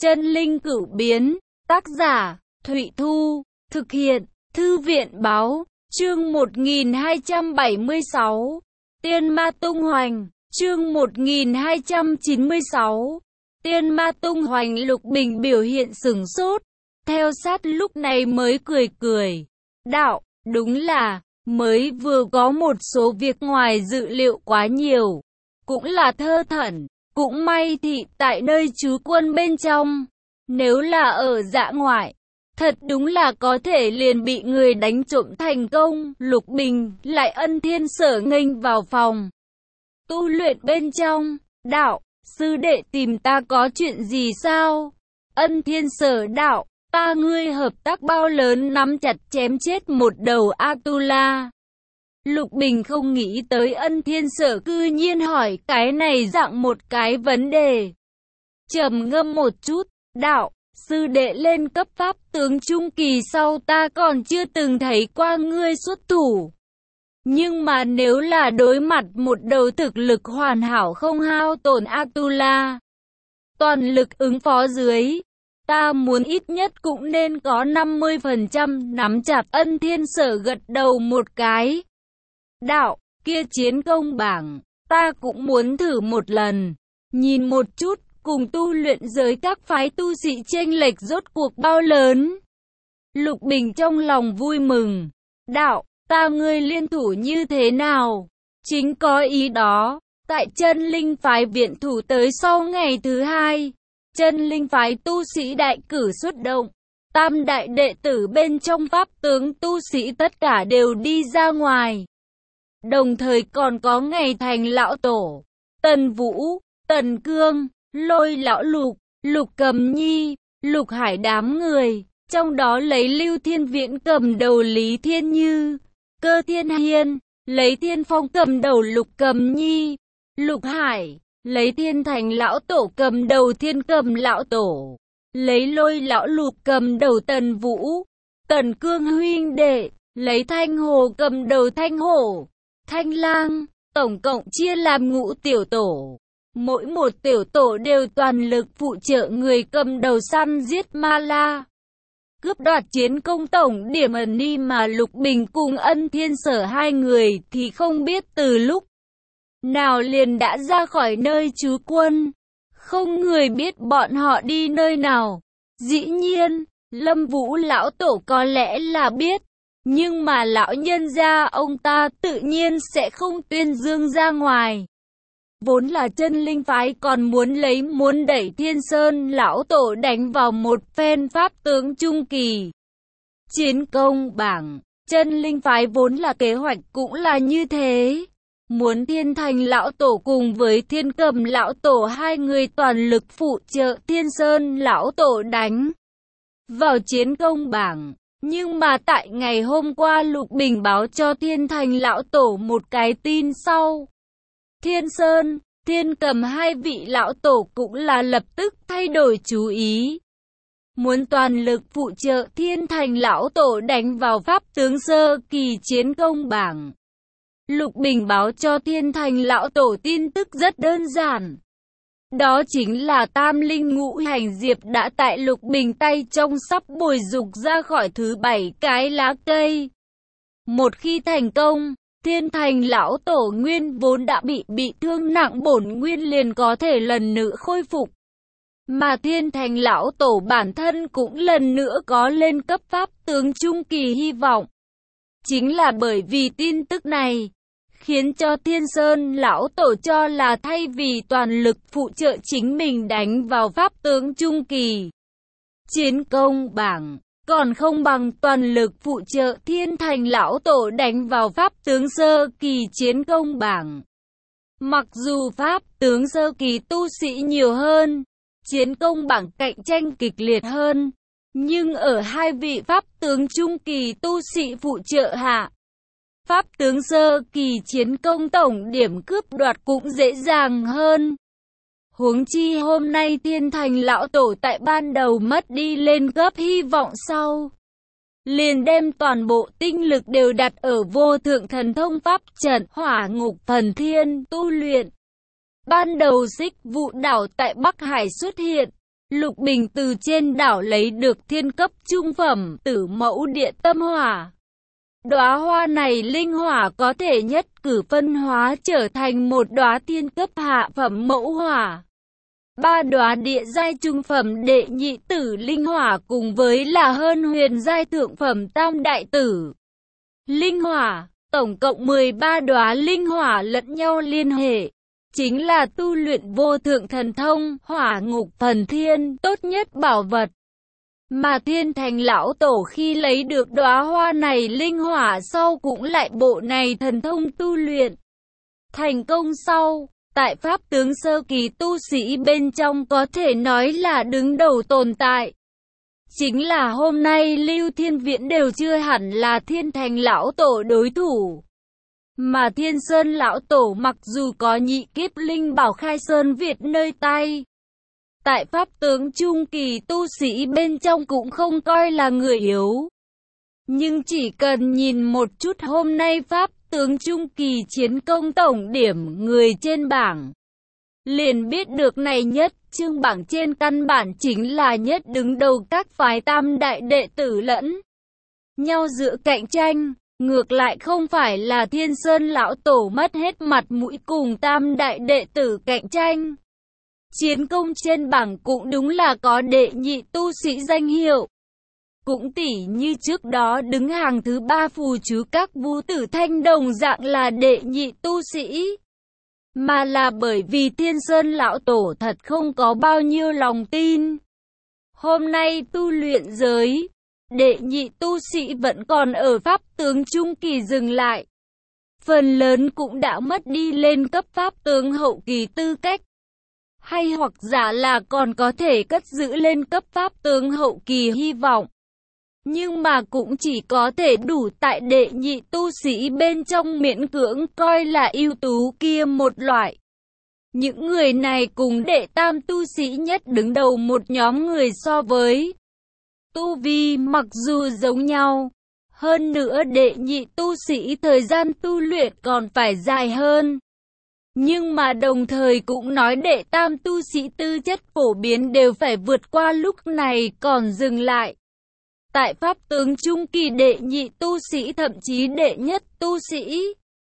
Chân linh cửu biến, tác giả, Thụy Thu, thực hiện, Thư viện Báo, chương 1276, Tiên Ma tung hoành, chương 1296, Tiên Ma tung hoành. Lục Bình biểu hiện sửng sốt, theo sát lúc này mới cười cười, đạo, đúng là, mới vừa có một số việc ngoài dự liệu quá nhiều, cũng là thơ thẩn. Cũng may thì tại nơi trú quân bên trong, nếu là ở dã ngoại, thật đúng là có thể liền bị người đánh trộm thành công. Lục Bình lại ân thiên sở nghênh vào phòng tu luyện bên trong, đạo, sư đệ tìm ta có chuyện gì sao? Ân thiên sở đạo, ta ngươi hợp tác bao lớn nắm chặt chém chết một đầu Atula. Lục Bình không nghĩ tới ân thiên sở cư nhiên hỏi cái này dạng một cái vấn đề. Trầm ngâm một chút, đạo, sư đệ lên cấp pháp tướng trung kỳ sau ta còn chưa từng thấy qua ngươi xuất thủ. Nhưng mà nếu là đối mặt một đầu thực lực hoàn hảo không hao tổn Atula, toàn lực ứng phó dưới, ta muốn ít nhất cũng nên có 50% nắm chặt. Ân thiên sở gật đầu một cái. Đạo, kia chiến công bảng, ta cũng muốn thử một lần, nhìn một chút, cùng tu luyện giới các phái tu sĩ chênh lệch rốt cuộc bao lớn. Lục Bình trong lòng vui mừng, đạo, ta ngươi liên thủ như thế nào? Chính có ý đó, tại chân linh phái viện thủ tới sau ngày thứ hai, chân linh phái tu sĩ đại cử xuất động. Tam đại đệ tử bên trong pháp tướng tu sĩ tất cả đều đi ra ngoài. Đồng thời còn có ngày thành lão tổ, Tần Vũ, Tần Cương, Lôi lão Lục, Lục Cầm Nhi, Lục Hải đám người, trong đó lấy Lưu Thiên Viễn cầm đầu Lý Thiên Như, Cơ Thiên Hiên, lấy Thiên Phong cầm đầu Lục Cầm Nhi, Lục Hải, lấy Thiên Thành lão tổ cầm đầu Thiên Cầm lão tổ, lấy Lôi lão Lục cầm đầu Tần Vũ, Tần Cương huynh đệ, lấy Thanh Hồ cầm đầu Thanh Hổ, Thanh Lang, tổng cộng chia làm ngũ tiểu tổ. Mỗi một tiểu tổ đều toàn lực phụ trợ người cầm đầu săn giết ma la, cướp đoạt chiến công tổng điểm ẩn đi. Mà Lục Bình cùng ân thiên sở hai người thì không biết từ lúc nào liền đã ra khỏi nơi trú quân. Không người biết bọn họ đi nơi nào. Dĩ nhiên, Lâm Vũ lão tổ có lẽ là biết. Nhưng mà lão nhân gia ông ta tự nhiên sẽ không tuyên dương ra ngoài. Vốn là chân linh phái còn muốn đẩy Thiên Sơn lão tổ đánh vào một phen pháp tướng trung kỳ. Chiến công bảng, chân linh phái vốn là kế hoạch cũng là như thế. Muốn Thiên Thành lão tổ cùng với Thiên Cầm lão tổ hai người toàn lực phụ trợ Thiên Sơn lão tổ đánh vào chiến công bảng. Nhưng mà tại ngày hôm qua Lục Bình báo cho Thiên Thành lão tổ một cái tin sau. Thiên Sơn, Thiên Cầm hai vị lão tổ cũng là lập tức thay đổi chú ý. Muốn toàn lực phụ trợ Thiên Thành lão tổ đánh vào pháp tướng sơ kỳ chiến công bảng. Lục Bình báo cho Thiên Thành lão tổ tin tức rất đơn giản. Đó chính là tam linh ngũ hành diệp đã tại Lục Bình tay trong sắp bồi dục ra khỏi thứ 7 cái lá cây. Một khi thành công, Thiên Thành lão tổ nguyên vốn đã bị thương nặng bổn nguyên liền có thể lần nữa khôi phục. Mà Thiên Thành lão tổ bản thân cũng lần nữa có lên cấp pháp tướng trung kỳ hy vọng. Chính là bởi vì tin tức này, khiến cho Thiên Sơn lão tổ cho là thay vì toàn lực phụ trợ chính mình đánh vào pháp tướng trung kỳ chiến công bảng, còn không bằng toàn lực phụ trợ Thiên Thành lão tổ đánh vào pháp tướng sơ kỳ chiến công bảng. Mặc dù pháp tướng sơ kỳ tu sĩ nhiều hơn, chiến công bảng cạnh tranh kịch liệt hơn, nhưng ở hai vị pháp tướng trung kỳ tu sĩ phụ trợ hạ, pháp tướng sơ kỳ chiến công tổng điểm cướp đoạt cũng dễ dàng hơn. Huống chi hôm nay Thiên Thành lão tổ tại ban đầu mất đi lên cấp hy vọng sau, liền đem toàn bộ tinh lực đều đặt ở vô thượng thần thông pháp trận Hỏa Ngục Phần Thiên tu luyện. Ban đầu Xích Vụ đảo tại Bắc Hải xuất hiện, Lục Bình từ trên đảo lấy được thiên cấp trung phẩm Tử Mẫu Địa Tâm Hỏa. Đóa hoa này linh hỏa có thể nhất cử phân hóa trở thành một đóa thiên cấp hạ phẩm mẫu hỏa. 3 đóa địa giai trung phẩm đệ nhị tử linh hỏa cùng với là hơn huyền giai thượng phẩm tam đại tử linh hỏa, tổng cộng 13 đóa linh hỏa lẫn nhau liên hệ, chính là tu luyện vô thượng thần thông, Hỏa Ngục Phần Thiên, tốt nhất bảo vật. Mà Thiên Thành lão tổ khi lấy được đóa hoa này linh hỏa sau cũng lại bộ này thần thông tu luyện. Thành công sau, tại pháp tướng sơ kỳ tu sĩ bên trong có thể nói là đứng đầu tồn tại. Chính là hôm nay Lưu Thiên Viễn đều chưa hẳn là Thiên Thành lão tổ đối thủ. Mà Thiên Sơn lão tổ mặc dù có nhị kiếp linh bảo Khai Sơn Việt nơi tay, tại pháp tướng trung kỳ tu sĩ bên trong cũng không coi là người yếu. Nhưng chỉ cần nhìn một chút hôm nay pháp tướng trung kỳ chiến công tổng điểm người trên bảng, liền biết được này nhất chương bảng trên căn bản chính là nhất đứng đầu các phái tam đại đệ tử lẫn nhau giữa cạnh tranh. Ngược lại không phải là Thiên Sơn lão tổ mất hết mặt mũi cùng tam đại đệ tử cạnh tranh. Chiến công trên bảng cũng đúng là có đệ nhị tu sĩ danh hiệu. Cũng tỉ như trước đó đứng hàng thứ 3 phù chú các Vu Tử Thanh đồng dạng là đệ nhị tu sĩ. Mà là bởi vì Thiên Sơn lão tổ thật không có bao nhiêu lòng tin. Hôm nay tu luyện giới, đệ nhị tu sĩ vẫn còn ở pháp tướng trung kỳ dừng lại. Phần lớn cũng đã mất đi lên cấp pháp tướng hậu kỳ tư cách. Hay hoặc giả là còn có thể cất giữ lên cấp pháp tướng hậu kỳ hy vọng. Nhưng mà cũng chỉ có thể đủ tại đệ nhị tu sĩ bên trong miễn cưỡng coi là ưu tú kia một loại. Những người này cùng đệ tam tu sĩ nhất đứng đầu một nhóm người so với tu vi mặc dù giống nhau, hơn nữa đệ nhị tu sĩ thời gian tu luyện còn phải dài hơn. Nhưng mà đồng thời cũng nói đệ tam tu sĩ tư chất phổ biến đều phải vượt qua lúc này còn dừng lại. Tại pháp tướng trung kỳ đệ nhị tu sĩ thậm chí đệ nhất tu sĩ,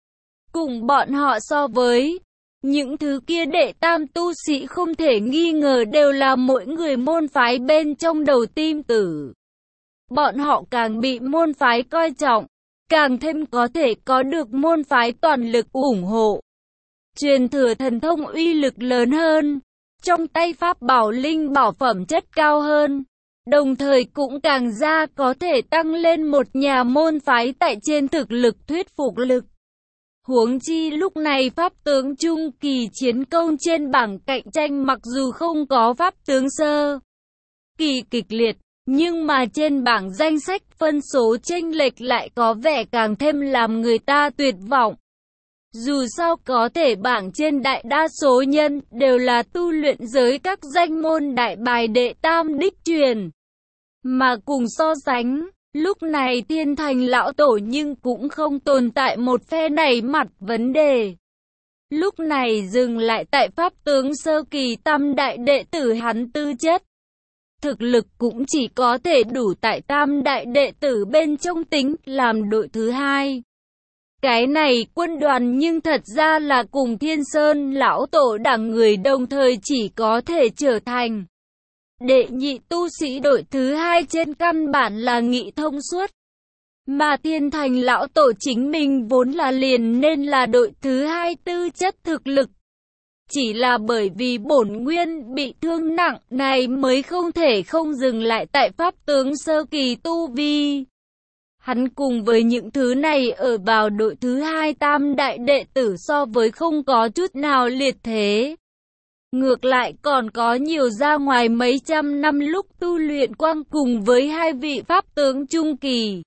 cùng bọn họ so với những thứ kia đệ tam tu sĩ không thể nghi ngờ đều là mỗi người môn phái bên trong đầu tim tử. Bọn họ càng bị môn phái coi trọng, càng thêm có thể có được môn phái toàn lực ủng hộ. Truyền thừa thần thông uy lực lớn hơn, trong tay pháp bảo linh bảo phẩm chất cao hơn, đồng thời cũng càng ra có thể tăng lên một nhà môn phái tại trên thực lực thuyết phục lực. Huống chi lúc này pháp tướng trung kỳ chiến công trên bảng cạnh tranh mặc dù không có pháp tướng sơ kỳ kịch liệt, nhưng mà trên bảng danh sách phân số chênh lệch lại có vẻ càng thêm làm người ta tuyệt vọng. Dù sao có thể bảng trên đại đa số nhân đều là tu luyện giới các danh môn đại bài đệ tam đích truyền. Mà cùng so sánh, lúc này Thiên Thành lão tổ nhưng cũng không tồn tại một phe này mặt vấn đề. Lúc này dừng lại tại pháp tướng sơ kỳ tam đại đệ tử hắn tư chất. Thực lực cũng chỉ có thể đủ tại tam đại đệ tử bên trong tính làm đội thứ hai. Cái này quân đoàn nhưng thật ra là cùng Thiên Sơn lão tổ đẳng người đồng thời chỉ có thể trở thành đệ nhị tu sĩ đội thứ hai trên căn bản là nghị thông suốt. Mà Thiên Thành lão tổ chính mình vốn là liền nên là đội thứ hai tư chất thực lực. Chỉ là bởi vì bổn nguyên bị thương nặng này mới không thể không dừng lại tại pháp tướng sơ kỳ tu vi. Hắn cùng với những thứ này ở vào đội thứ hai tam đại đệ tử so với không có chút nào liệt thế. Ngược lại còn có nhiều ra ngoài mấy trăm năm lúc tu luyện quang cùng với hai vị pháp tướng trung kỳ.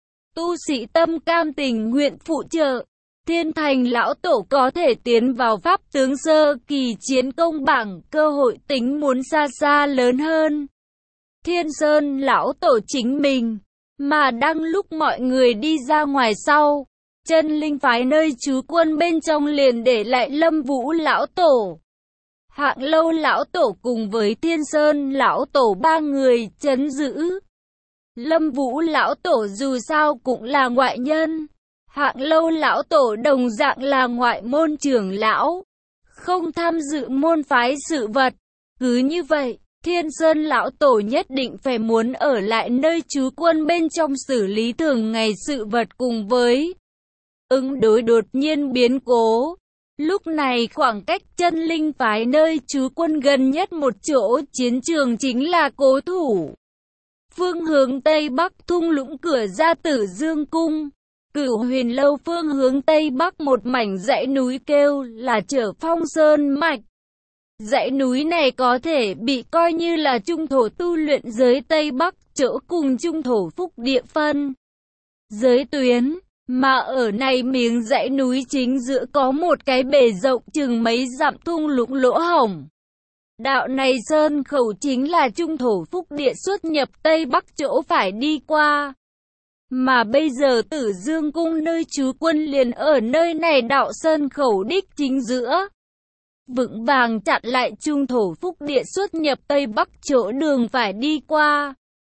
Tu sĩ tâm cam tình nguyện phụ trợ, Thiên Thành lão tổ có thể tiến vào pháp tướng sơ kỳ chiến công bảng, cơ hội tính muốn xa xa lớn hơn Thiên Sơn lão tổ chính mình. Mà đang lúc mọi người đi ra ngoài sau, chân linh phái nơi trú quân bên trong liền để lại Lâm Vũ lão tổ. Hạng Lâu lão tổ cùng với Thiên Sơn lão tổ ba người trấn giữ. Lâm Vũ lão tổ dù sao cũng là ngoại nhân. Hạng Lâu lão tổ đồng dạng là ngoại môn trưởng lão, không tham dự môn phái sự vật. Cứ như vậy, Thiên Sơn lão tổ nhất định phải muốn ở lại nơi trú quân bên trong xử lý thường ngày sự vật cùng với ứng đối đột nhiên biến cố. Lúc này khoảng cách chân linh phái nơi trú quân gần nhất một chỗ chiến trường chính là Cố Thủ. Phương hướng Tây Bắc thung lũng cửa ra Tử Dương Cung. Cửu Huyền Lâu phương hướng Tây Bắc một mảnh dãy núi kêu là Trở Phong Sơn Mạch. Dãy núi này có thể bị coi như là trung thổ tu luyện giới Tây Bắc, chỗ cùng trung thổ phúc địa phân giới tuyến. Mà ở này miếng dãy núi chính giữa có một cái bể rộng chừng mấy dặm thung lũng lỗ hổng. Đạo này sơn khẩu chính là trung thổ phúc địa xuất nhập Tây Bắc chỗ phải đi qua. Mà bây giờ Tử Dương Cung nơi trú quân liền ở nơi này đạo sơn khẩu đích chính giữa. Vững vàng chặn lại trung thổ phúc địa xuất nhập Tây Bắc chỗ đường phải đi qua.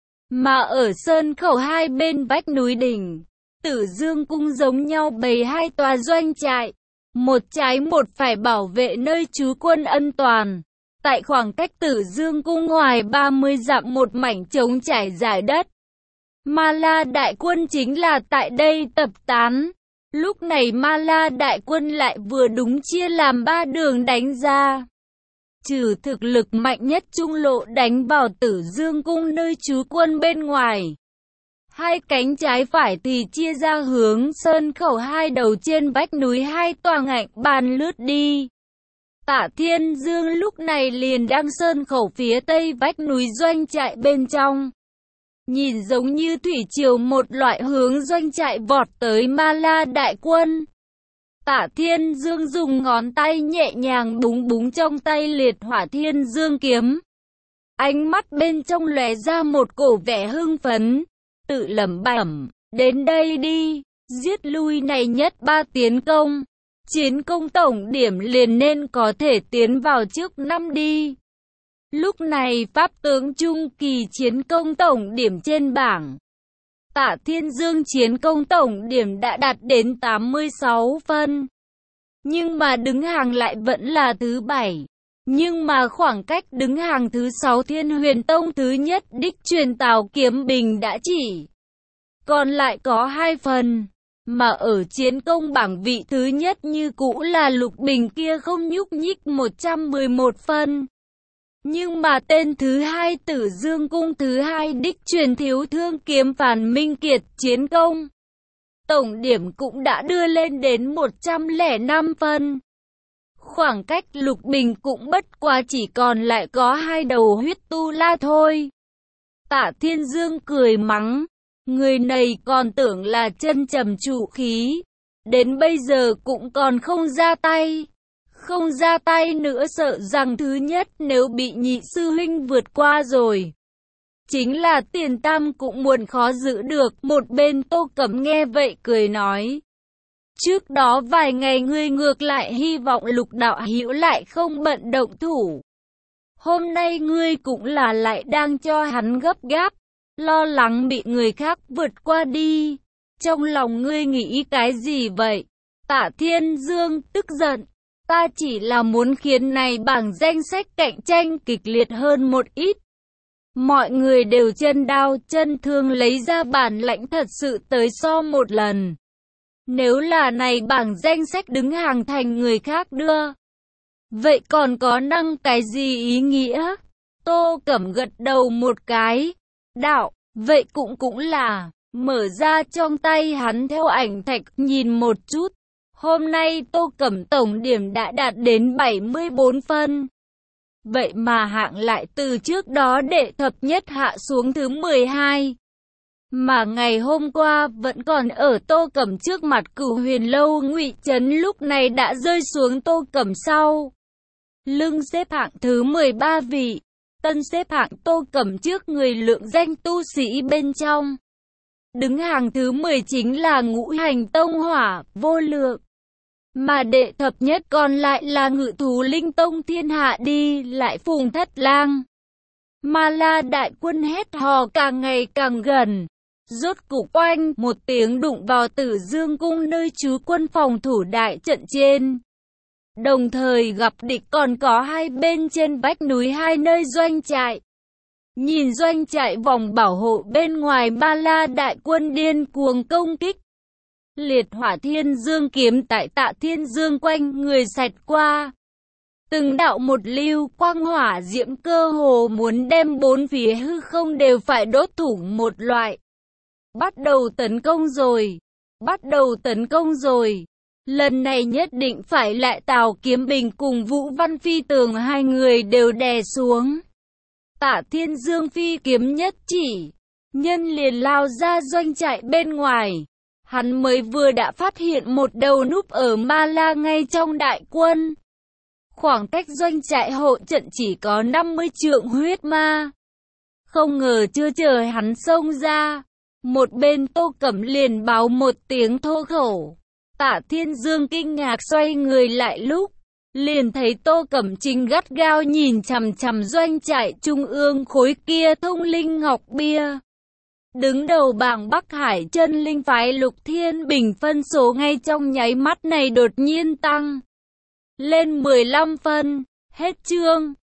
Mà ở sơn khẩu hai bên vách núi đỉnh, Tử Dương Cung giống nhau bày hai tòa doanh trại. Một trái một phải bảo vệ nơi trú quân ân toàn. Tại khoảng cách Tử Dương Cung ngoài 30 dặm một mảnh trống trải dài đất. Ma La đại quân chính là tại đây tập tán. Lúc này Ma La đại quân lại vừa đúng chia làm ba đường đánh ra. Trừ thực lực mạnh nhất trung lộ đánh vào Tử Dương Cung nơi trú quân bên ngoài. Hai cánh trái phải thì chia ra hướng sơn khẩu hai đầu trên vách núi hai tòa ngạnh bàn lướt đi. Tạ Thiên Dương lúc này liền đang sơn khẩu phía tây vách núi doanh trại bên trong. Nhìn giống như thủy triều một loại hướng doanh trại vọt tới Ma La đại quân. Tạ Thiên Dương dùng ngón tay nhẹ nhàng búng búng trong tay liệt hỏa Thiên Dương kiếm. Ánh mắt bên trong lóe ra một cổ vẻ hưng phấn, tự lẩm bẩm, đến đây đi, giết lui này nhất ba tiến công. Chiến công tổng điểm liền nên có thể tiến vào trước năm đi. Lúc này pháp tướng trung kỳ chiến công tổng điểm trên bảng. Tạ Thiên Dương chiến công tổng điểm đã đạt đến 86 phân. Nhưng mà đứng hàng lại vẫn là thứ 7. Nhưng mà khoảng cách đứng hàng thứ 6 Thiên Huyền Tông thứ nhất đích truyền Tào Kiếm Bình đã chỉ còn lại có 2 phần. Mà ở chiến công bảng vị thứ nhất như cũ là Lục Bình kia không nhúc nhích 111 phân. Nhưng mà tên thứ hai Tử Dương Cung thứ hai đích truyền Thiếu Thương Kiếm Phàn Minh Kiệt chiến công tổng điểm cũng đã đưa lên đến 105 phân. Khoảng cách Lục Bình cũng bất quá chỉ còn lại có 2 đầu huyết tu la thôi. Tạ Thiên Dương cười mắng, người này còn tưởng là chân trầm trụ khí, đến bây giờ cũng còn không ra tay. Không ra tay nữa sợ rằng thứ nhất nếu bị nhị sư huynh vượt qua rồi, chính là tiền tam cũng muốn khó giữ được. Một bên Tô Cẩm nghe vậy cười nói, trước đó vài ngày ngươi ngược lại hy vọng Lục đạo hữu lại không bận động thủ. Hôm nay ngươi cũng là lại đang cho hắn gấp gáp, lo lắng bị người khác vượt qua đi. Trong lòng ngươi nghĩ cái gì vậy? Tạ Thiên Dương tức giận, ta chỉ là muốn khiến này bảng danh sách cạnh tranh kịch liệt hơn một ít. Mọi người đều chân đao chân thương lấy ra bản lãnh thật sự tới so một lần. Nếu là này bảng danh sách đứng hàng thành người khác đưa, vậy còn có năng cái gì ý nghĩa? Tô Cẩm gật đầu một cái, đạo, vậy cũng là, mở ra trong tay hắn theo ảnh thạch nhìn một chút. Hôm nay Tô Cẩm tổng điểm đã đạt đến 74 phân. Vậy mà hạng lại từ trước đó đệ thập nhất hạ xuống thứ 12. Mà ngày hôm qua vẫn còn ở Tô Cẩm trước mặt Cửu Huyền Lâu Ngụy Trấn lúc này đã rơi xuống Tô Cẩm sau lưng xếp hạng thứ 13 vị. Tân xếp hạng Tô Cẩm trước người lượng danh tu sĩ bên trong. Đứng hàng thứ 10 chính là Ngũ Hành Tông Hỏa Vô Lượng. Mà đệ thập nhất còn lại là Ngự thú linh tông thiên hạ đi lại Phùng Thất Lang. Ma La đại quân hét hò càng ngày càng gần. Rốt cục oanh một tiếng đụng vào Tử Dương cung nơi trú quân phòng thủ đại trận trên. Đồng thời gặp địch còn có hai bên trên vách núi hai nơi doanh trại. Nhìn doanh trại vòng bảo hộ bên ngoài, Ma La đại quân điên cuồng công kích. Liệt hỏa thiên dương kiếm tại Tạ Thiên Dương quanh người xẹt qua. Từng đạo một lưu quang hỏa diễm cơ hồ muốn đem bốn phía hư không đều phải đốt thủng một loại. Bắt đầu tấn công rồi. Bắt đầu tấn công rồi. Lần này nhất định phải lại Tào Kiếm Bình cùng Vũ Văn Phi Tường hai người đều đè xuống. Tạ Thiên Dương phi kiếm nhất chỉ. Nhân liền lao ra doanh trại bên ngoài. Hắn mới vừa đã phát hiện một đầu núp ở Ma La ngay trong đại quân. Khoảng cách doanh trại hộ trận chỉ có 50 trượng huyết ma. Không ngờ chưa chờ hắn xông ra. Một bên Tô Cẩm liền báo một tiếng thô khẩu. Tạ Thiên Dương kinh ngạc xoay người lại lúc. Liền thấy Tô Cẩm Trinh gắt gao nhìn chằm chằm doanh trại trung ương khối kia thông linh ngọc bia. Đứng đầu bảng Bắc Hải chân linh phái Lục Thiên Bình phân số ngay trong nháy mắt này đột nhiên tăng lên 15 phân. Hết chương.